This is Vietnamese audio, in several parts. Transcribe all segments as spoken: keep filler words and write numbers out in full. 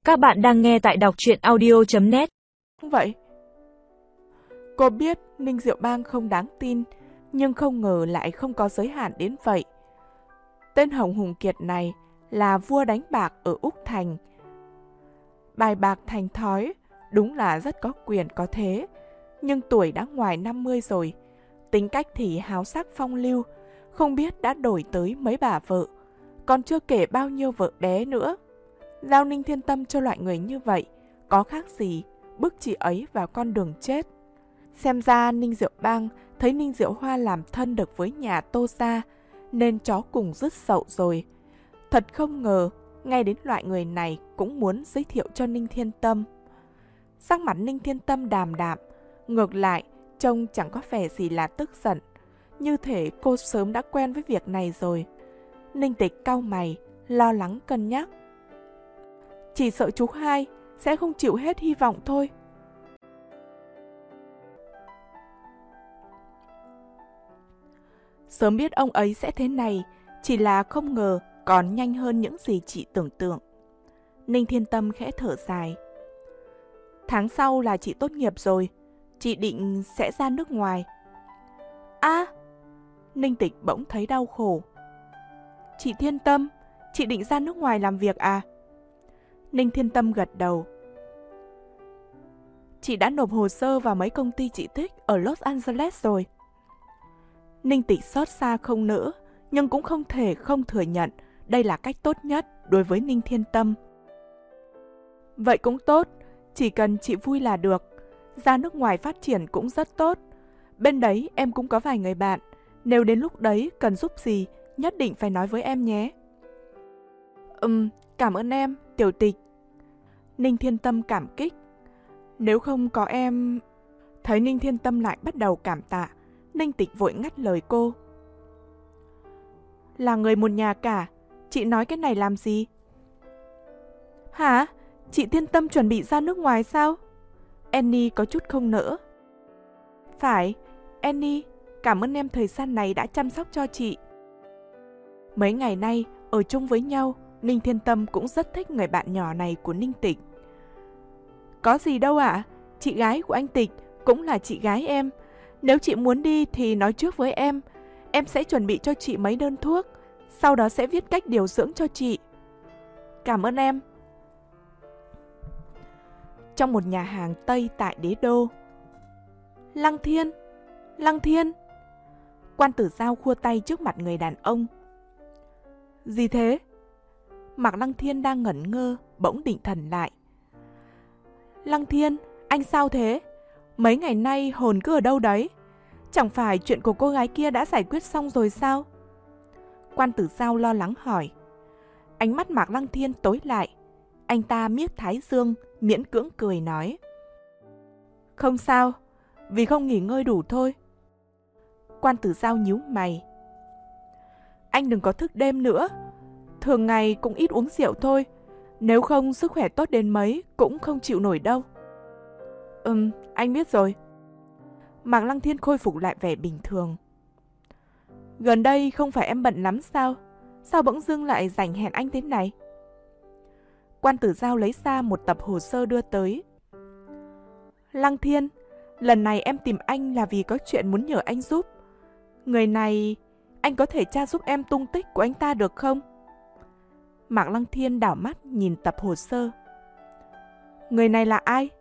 Các bạn đang nghe tại đọc truyện audio chấm net. Vậy, cô biết Ninh Diệu Bang không đáng tin, nhưng không ngờ lại không có giới hạn đến vậy. Tên Hồng Hùng Kiệt này là vua đánh bạc ở Úc Thành. Bài bạc thành thói, đúng là rất có quyền có thế, nhưng tuổi đã ngoài năm mươi rồi, tính cách thì háo sắc phong lưu, không biết đã đổi tới mấy bà vợ, còn chưa kể bao nhiêu vợ bé nữa. Giao Ninh Thiên Tâm cho loại người như vậy, có khác gì bức chị ấy vào con đường chết. Xem ra Ninh Diệu Bang thấy Ninh Diệu Hoa làm thân được với nhà Tô gia, nên chó cùng rứt sậu rồi. Thật không ngờ, ngay đến loại người này cũng muốn giới thiệu cho Ninh Thiên Tâm. Sắc mặt Ninh Thiên Tâm đàm đạm, ngược lại trông chẳng có vẻ gì là tức giận, như thể cô sớm đã quen với việc này rồi. Ninh Tịch cau mày, lo lắng cân nhắc. Chỉ sợ chú hai sẽ không chịu hết hy vọng thôi. Sớm biết ông ấy sẽ thế này, chỉ là không ngờ còn nhanh hơn những gì chị tưởng tượng. Ninh Thiên Tâm khẽ thở dài. Tháng sau là chị tốt nghiệp rồi, chị định sẽ ra nước ngoài. À, Ninh Tịch bỗng thấy đau khổ. Chị Thiên Tâm, chị định ra nước ngoài làm việc à? Ninh Thiên Tâm gật đầu. Chị đã nộp hồ sơ vào mấy công ty chị thích ở Los Angeles rồi. Ninh Tịch xót xa không nỡ, nhưng cũng không thể không thừa nhận đây là cách tốt nhất đối với Ninh Thiên Tâm. Vậy cũng tốt, chỉ cần chị vui là được. Ra nước ngoài phát triển cũng rất tốt. Bên đấy em cũng có vài người bạn. Nếu đến lúc đấy cần giúp gì, nhất định phải nói với em nhé. Ừm, cảm ơn em, Tiểu Tịch. Ninh Thiên Tâm cảm kích. Nếu không có em... Thấy Ninh Thiên Tâm lại bắt đầu cảm tạ, Ninh Tịch vội ngắt lời cô. Là người một nhà cả, chị nói cái này làm gì? Hả? Chị Thiên Tâm chuẩn bị ra nước ngoài sao? Annie có chút không nỡ. Phải, Annie, cảm ơn em thời gian này đã chăm sóc cho chị. Mấy ngày nay, ở chung với nhau, Ninh Thiên Tâm cũng rất thích người bạn nhỏ này của Ninh Tịch. Có gì đâu ạ, à? Chị gái của anh Tịch cũng là chị gái em. Nếu chị muốn đi thì nói trước với em. Em sẽ chuẩn bị cho chị mấy đơn thuốc, sau đó sẽ viết cách điều dưỡng cho chị. Cảm ơn em. Trong một nhà hàng Tây tại Đế Đô. Lăng Thiên, Lăng Thiên. Quan Tử Giao khua tay trước mặt người đàn ông. Gì thế? Mạc Lăng Thiên đang ngẩn ngơ, bỗng định thần lại. Lăng Thiên, anh sao thế? Mấy ngày nay hồn cứ ở đâu đấy? Chẳng phải chuyện của cô gái kia đã giải quyết xong rồi sao? Quan Tử Giao lo lắng hỏi. Ánh mắt Mạc Lăng Thiên tối lại. Anh ta miết thái dương, miễn cưỡng cười nói. Không sao, vì không nghỉ ngơi đủ thôi. Quan Tử Giao nhíu mày. Anh đừng có thức đêm nữa. Thường ngày cũng ít uống rượu thôi. Nếu không sức khỏe tốt đến mấy cũng không chịu nổi đâu. Ừm, anh biết rồi. Mạc Lăng Thiên khôi phục lại vẻ bình thường. Gần đây không phải em bận lắm sao? Sao bỗng dưng lại rảnh hẹn anh thế này? Quan Tử Giao lấy ra một tập hồ sơ đưa tới. Lăng Thiên, lần này em tìm anh là vì có chuyện muốn nhờ anh giúp. Người này, anh có thể tra giúp em tung tích của anh ta được không? Mạc Lăng Thiên đảo mắt nhìn tập hồ sơ. Người này là ai?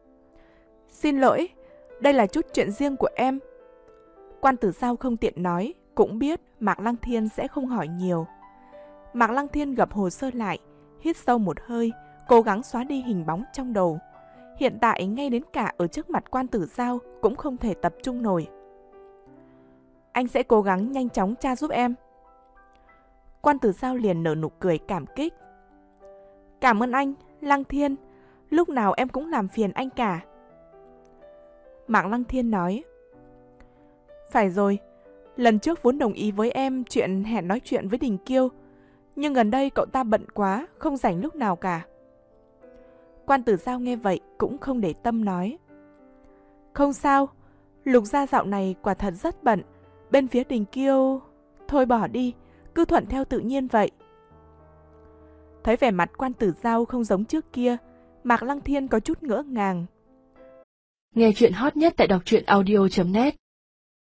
Xin lỗi, đây là chút chuyện riêng của em. Quan Tử Giao không tiện nói, cũng biết Mạc Lăng Thiên sẽ không hỏi nhiều. Mạc Lăng Thiên gập hồ sơ lại, hít sâu một hơi, cố gắng xóa đi hình bóng trong đầu. Hiện tại ngay đến cả ở trước mặt Quan Tử Giao cũng không thể tập trung nổi. Anh sẽ cố gắng nhanh chóng tra giúp em. Quan Tử Giao liền nở nụ cười cảm kích. Cảm ơn anh, Lăng Thiên, lúc nào em cũng làm phiền anh cả. Mạc Lăng Thiên nói. Phải rồi, lần trước vốn đồng ý với em chuyện hẹn nói chuyện với Đình Kiêu, nhưng gần đây cậu ta bận quá, không rảnh lúc nào cả. Quan Tử Giao nghe vậy cũng không để tâm nói. Không sao, Lục gia dạo này quả thật rất bận, bên phía Đình Kiêu... Thôi bỏ đi, cứ thuận theo tự nhiên vậy. Thấy vẻ mặt Quan Tử Giao không giống trước kia, Mạc Lăng Thiên có chút ngỡ ngàng. Nghe chuyện hot nhất tại đọc truyện audio chấm net